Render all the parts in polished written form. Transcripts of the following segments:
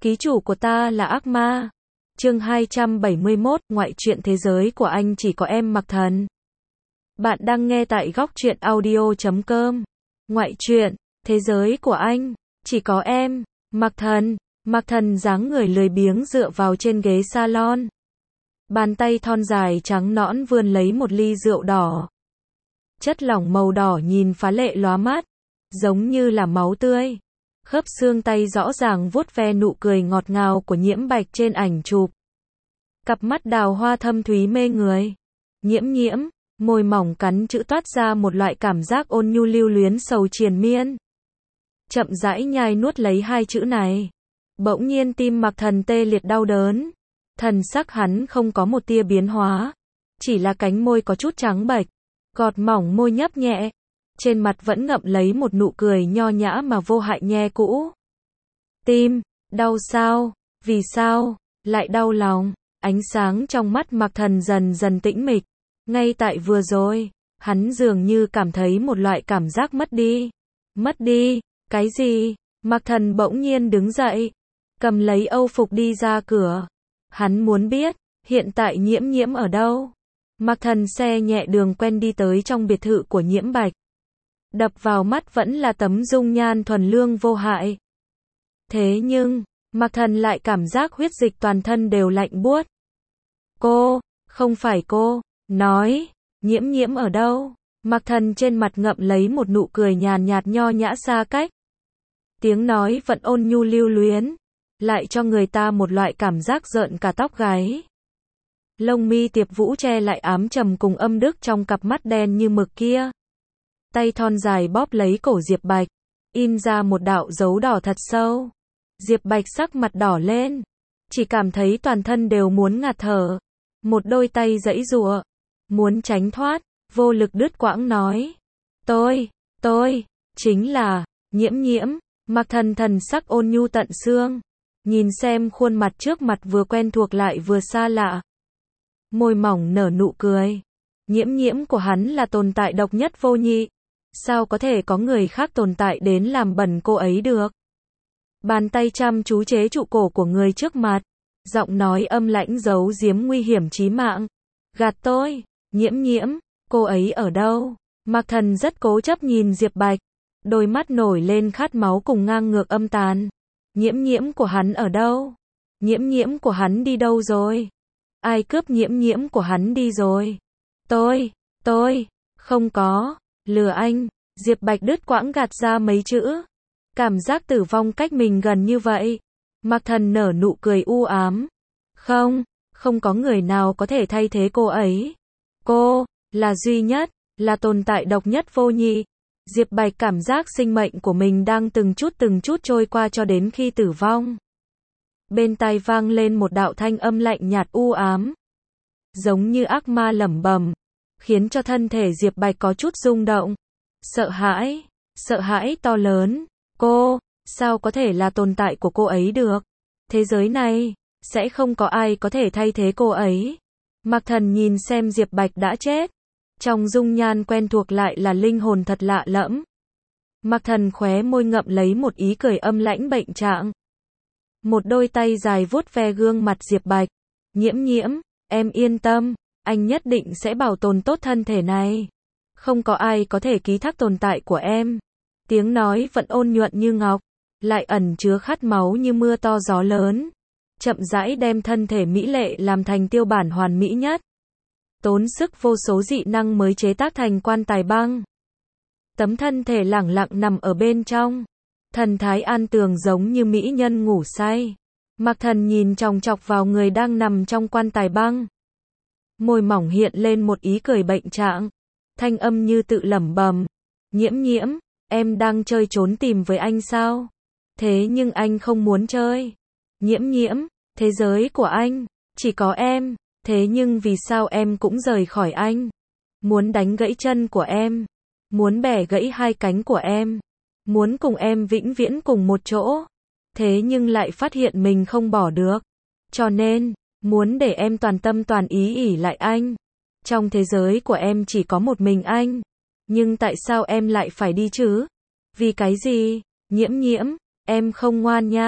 Ký chủ của ta là ác ma. Chương 271, ngoại truyện thế giới của anh chỉ có em Mặc Thần. Bạn đang nghe tại góc truyện audio.com. Ngoại truyện, thế giới của anh, chỉ có em, Mặc Thần. Mặc Thần dáng người lười biếng dựa vào trên ghế salon. Bàn tay thon dài trắng nõn vươn lấy một ly rượu đỏ. Chất lỏng màu đỏ nhìn phá lệ lóa mắt, giống như là máu tươi. Khớp xương tay rõ ràng vuốt ve nụ cười ngọt ngào của Nhiễm Bạch trên ảnh chụp. Cặp mắt đào hoa thâm thúy mê người. Nhiễm, môi mỏng cắn chữ toát ra một loại cảm giác ôn nhu lưu luyến sầu triền miên. Chậm rãi nhai nuốt lấy hai chữ này. Bỗng nhiên tim Mặc Thần tê liệt đau đớn. Thần sắc hắn không có một tia biến hóa. Chỉ là cánh môi có chút trắng bệch. Gọt mỏng môi nhấp nhẹ. Trên mặt vẫn ngậm lấy một nụ cười nho nhã mà vô hại nhe cũ. Tim, đau sao? Vì sao? Lại đau lòng. Ánh sáng trong mắt Mặc Thần dần dần tĩnh mịch. Ngay tại vừa rồi, hắn dường như cảm thấy một loại cảm giác mất đi. Mất đi? Cái gì? Mặc Thần bỗng nhiên đứng dậy. Cầm lấy âu phục đi ra cửa. Hắn muốn biết, hiện tại Nhiễm ở đâu? Mặc Thần xe nhẹ đường quen đi tới trong biệt thự của Nhiễm Bạch. Đập vào mắt vẫn là tấm dung nhan thuần lương vô hại. Thế nhưng, Mặc Thần lại cảm giác huyết dịch toàn thân đều lạnh buốt. Cô, không phải cô, nói, Nhiễm ở đâu? Mặc Thần trên mặt ngậm lấy một nụ cười nhàn nhạt nho nhã xa cách. Tiếng nói vẫn ôn nhu lưu luyến, lại cho người ta một loại cảm giác rợn cả tóc gáy. Lông mi Tiệp Vũ che lại ám trầm cùng âm đức trong cặp mắt đen như mực kia. Tay thon dài bóp lấy cổ Diệp Bạch, in ra một đạo dấu đỏ thật sâu. Diệp Bạch sắc mặt đỏ lên, chỉ cảm thấy toàn thân đều muốn ngạt thở. Một đôi tay giãy giụa, muốn tránh thoát, vô lực đứt quãng nói. Tôi, chính là, Nhiễm. Mặc Thần thần sắc ôn nhu tận xương. Nhìn xem khuôn mặt trước mặt vừa quen thuộc lại vừa xa lạ. Môi mỏng nở nụ cười. Nhiễm của hắn là tồn tại độc nhất vô nhị. Sao có thể có người khác tồn tại đến làm bẩn cô ấy được? Bàn tay chăm chú chế trụ cổ của người trước mặt. Giọng nói âm lãnh giấu giếm nguy hiểm chí mạng. Gạt tôi, Nhiễm, cô ấy ở đâu? Mặc Thần rất cố chấp nhìn Diệp Bạch. Đôi mắt nổi lên khát máu cùng ngang ngược âm tàn. Nhiễm của hắn ở đâu? Nhiễm của hắn đi đâu rồi? Ai cướp nhiễm của hắn đi rồi? Tôi, không có, lừa anh. Diệp Bạch đứt quãng gạt ra mấy chữ. Cảm giác tử vong cách mình gần như vậy. Mặc Thần nở nụ cười u ám. Không có người nào có thể thay thế cô ấy. Cô, là duy nhất, là tồn tại độc nhất vô nhị. Diệp Bạch cảm giác sinh mệnh của mình đang từng chút trôi qua cho đến khi tử vong. Bên tai vang lên một đạo thanh âm lạnh nhạt u ám. Giống như ác ma lẩm bẩm, khiến cho thân thể Diệp Bạch có chút rung động. Sợ hãi to lớn. Cô, sao có thể là tồn tại của cô ấy được? Thế giới này, sẽ không có ai có thể thay thế cô ấy. Mặc Thần nhìn xem Diệp Bạch đã chết. Trong dung nhan quen thuộc lại là linh hồn thật lạ lẫm. Mặc Thần khóe môi ngậm lấy một ý cười âm lãnh bệnh trạng. Một đôi tay dài vuốt ve gương mặt Diệp Bạch. Nhiễm, em yên tâm, anh nhất định sẽ bảo tồn tốt thân thể này. Không có ai có thể ký thác tồn tại của em. Tiếng nói vẫn ôn nhuận như ngọc, lại ẩn chứa khát máu như mưa to gió lớn. Chậm rãi đem thân thể mỹ lệ làm thành tiêu bản hoàn mỹ nhất. Tốn sức vô số dị năng mới chế tác thành quan tài băng. Tấm thân thể lẳng lặng nằm ở bên trong. Thần thái an tường giống như mỹ nhân ngủ say. Mặc Thần nhìn chòng chọc vào người đang nằm trong quan tài băng. Môi mỏng hiện lên một ý cười bệnh trạng. Thanh âm như tự lẩm bẩm. Nhiễm, em đang chơi trốn tìm với anh sao? Thế nhưng anh không muốn chơi. Nhiễm, thế giới của anh, chỉ có em. Thế nhưng vì sao em cũng rời khỏi anh? Muốn đánh gãy chân của em. Muốn bẻ gãy hai cánh của em. Muốn cùng em vĩnh viễn cùng một chỗ. Thế nhưng lại phát hiện mình không bỏ được. Cho nên, muốn để em toàn tâm toàn ý ỷ lại anh. Trong thế giới của em chỉ có một mình anh. Nhưng tại sao em lại phải đi chứ? Vì cái gì? Nhiễm, em không ngoan nha.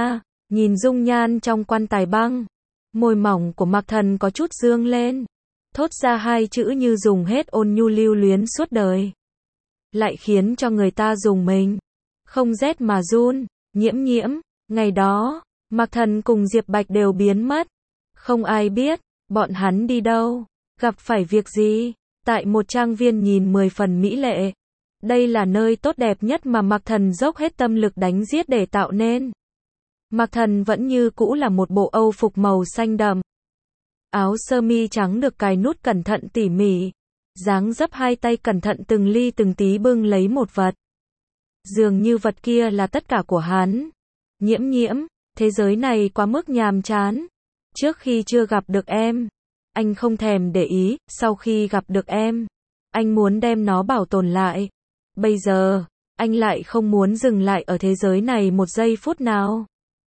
Nhìn dung nhan trong quan tài băng, môi mỏng của Mạc Thần có chút dương lên, thốt ra hai chữ như dùng hết ôn nhu lưu luyến suốt đời. Lại khiến cho người ta rùng mình, không rét mà run. Nhiễm nhiễm, ngày đó, Mạc Thần cùng Diệp Bạch đều biến mất. Không ai biết, bọn hắn đi đâu, gặp phải việc gì, tại một trang viên nhìn 10 phần mỹ lệ. Đây là nơi tốt đẹp nhất mà Mạc Thần dốc hết tâm lực đánh giết để tạo nên. Mạc Thần vẫn như cũ là một bộ âu phục màu xanh đậm. Áo sơ mi trắng được cài nút cẩn thận tỉ mỉ. Dáng dấp hai tay cẩn thận từng ly từng tí bưng lấy một vật. Dường như vật kia là tất cả của hắn. Nhiễm nhiễm, thế giới này quá mức nhàm chán. Trước khi chưa gặp được em, anh không thèm để ý, sau khi gặp được em, anh muốn đem nó bảo tồn lại. Bây giờ, anh lại không muốn dừng lại ở thế giới này một giây phút nào.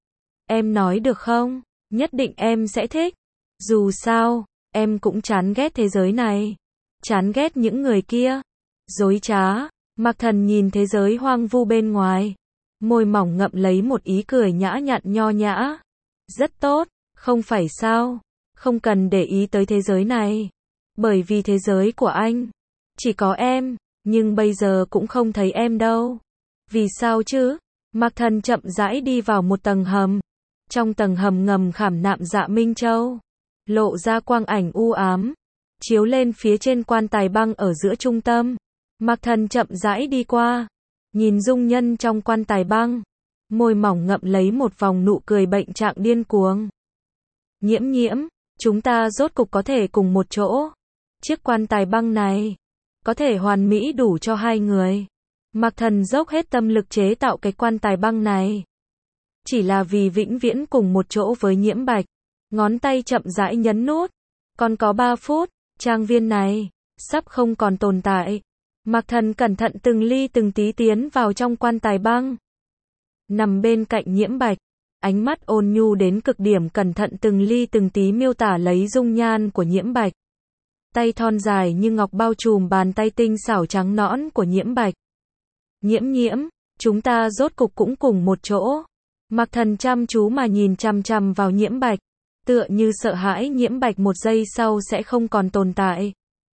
Em nói được không? Nhất định em sẽ thích. Dù sao, em cũng chán ghét thế giới này. Chán ghét những người kia. Dối trá. Mạc Thần nhìn thế giới hoang vu bên ngoài. Môi mỏng ngậm lấy một ý cười nhã nhặn nho nhã. Rất tốt, không phải sao? Không cần để ý tới thế giới này. Bởi vì thế giới của anh chỉ có em, nhưng bây giờ cũng không thấy em đâu. Vì sao chứ? Mạc Thần chậm rãi đi vào một tầng hầm. Trong tầng hầm ngầm khảm nạm Dạ Minh Châu, lộ ra quang ảnh u ám, chiếu lên phía trên quan tài băng ở giữa trung tâm. Mạc Thần chậm rãi đi qua, nhìn dung nhân trong quan tài băng, môi mỏng ngậm lấy một vòng nụ cười bệnh trạng điên cuồng. Nhiễm nhiễm, chúng ta rốt cục có thể cùng một chỗ. Chiếc quan tài băng này có thể hoàn mỹ đủ cho hai người. Mạc Thần dốc hết tâm lực chế tạo cái quan tài băng này, chỉ là vì vĩnh viễn cùng một chỗ với Nhiễm Bạch. Ngón tay chậm rãi nhấn nút. Còn có 3 phút, trang viên này sắp không còn tồn tại. Mạc Thần cẩn thận từng ly từng tí tiến vào trong quan tài băng. Nằm bên cạnh Nhiễm Bạch, ánh mắt ôn nhu đến cực điểm cẩn thận từng ly từng tí miêu tả lấy dung nhan của Nhiễm Bạch. Tay thon dài như ngọc bao trùm bàn tay tinh xảo trắng nõn của Nhiễm Bạch. Nhiễm nhiễm, chúng ta rốt cục cũng cùng một chỗ. Mạc Thần chăm chú mà nhìn chằm chằm vào Nhiễm Bạch, tựa như sợ hãi Nhiễm Bạch một giây sau sẽ không còn tồn tại.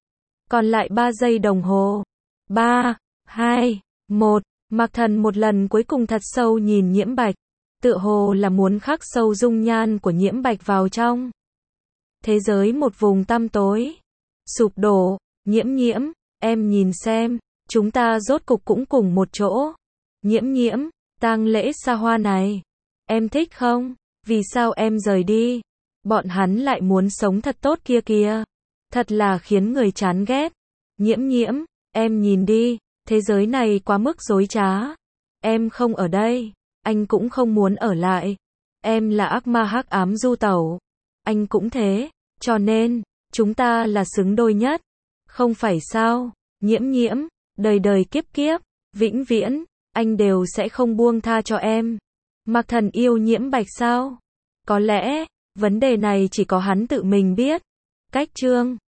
Còn lại 3 giây đồng hồ. 3, 2, 1. Mạc Thần một lần cuối cùng thật sâu nhìn Nhiễm Bạch, tựa hồ là muốn khắc sâu dung nhan của Nhiễm Bạch vào trong thế giới một vùng tăm tối, sụp đổ. Nhiễm nhiễm, em nhìn xem, chúng ta rốt cục cũng cùng một chỗ. Nhiễm nhiễm, tang lễ xa hoa này, em thích không? Vì sao em rời đi? Bọn hắn lại muốn sống thật tốt kia kìa. Thật là khiến người chán ghét. Nhiễm nhiễm, em nhìn đi, thế giới này quá mức dối trá. Em không ở đây, anh cũng không muốn ở lại. Em là ác ma hắc ám du tẩu, anh cũng thế, cho nên chúng ta là xứng đôi nhất. Không phải sao? Nhiễm nhiễm, đời đời kiếp kiếp, vĩnh viễn, anh đều sẽ không buông tha cho em. Mạc Thần yêu Nhiễm Bạch sao? Có lẽ vấn đề này chỉ có hắn tự mình biết. Cách chương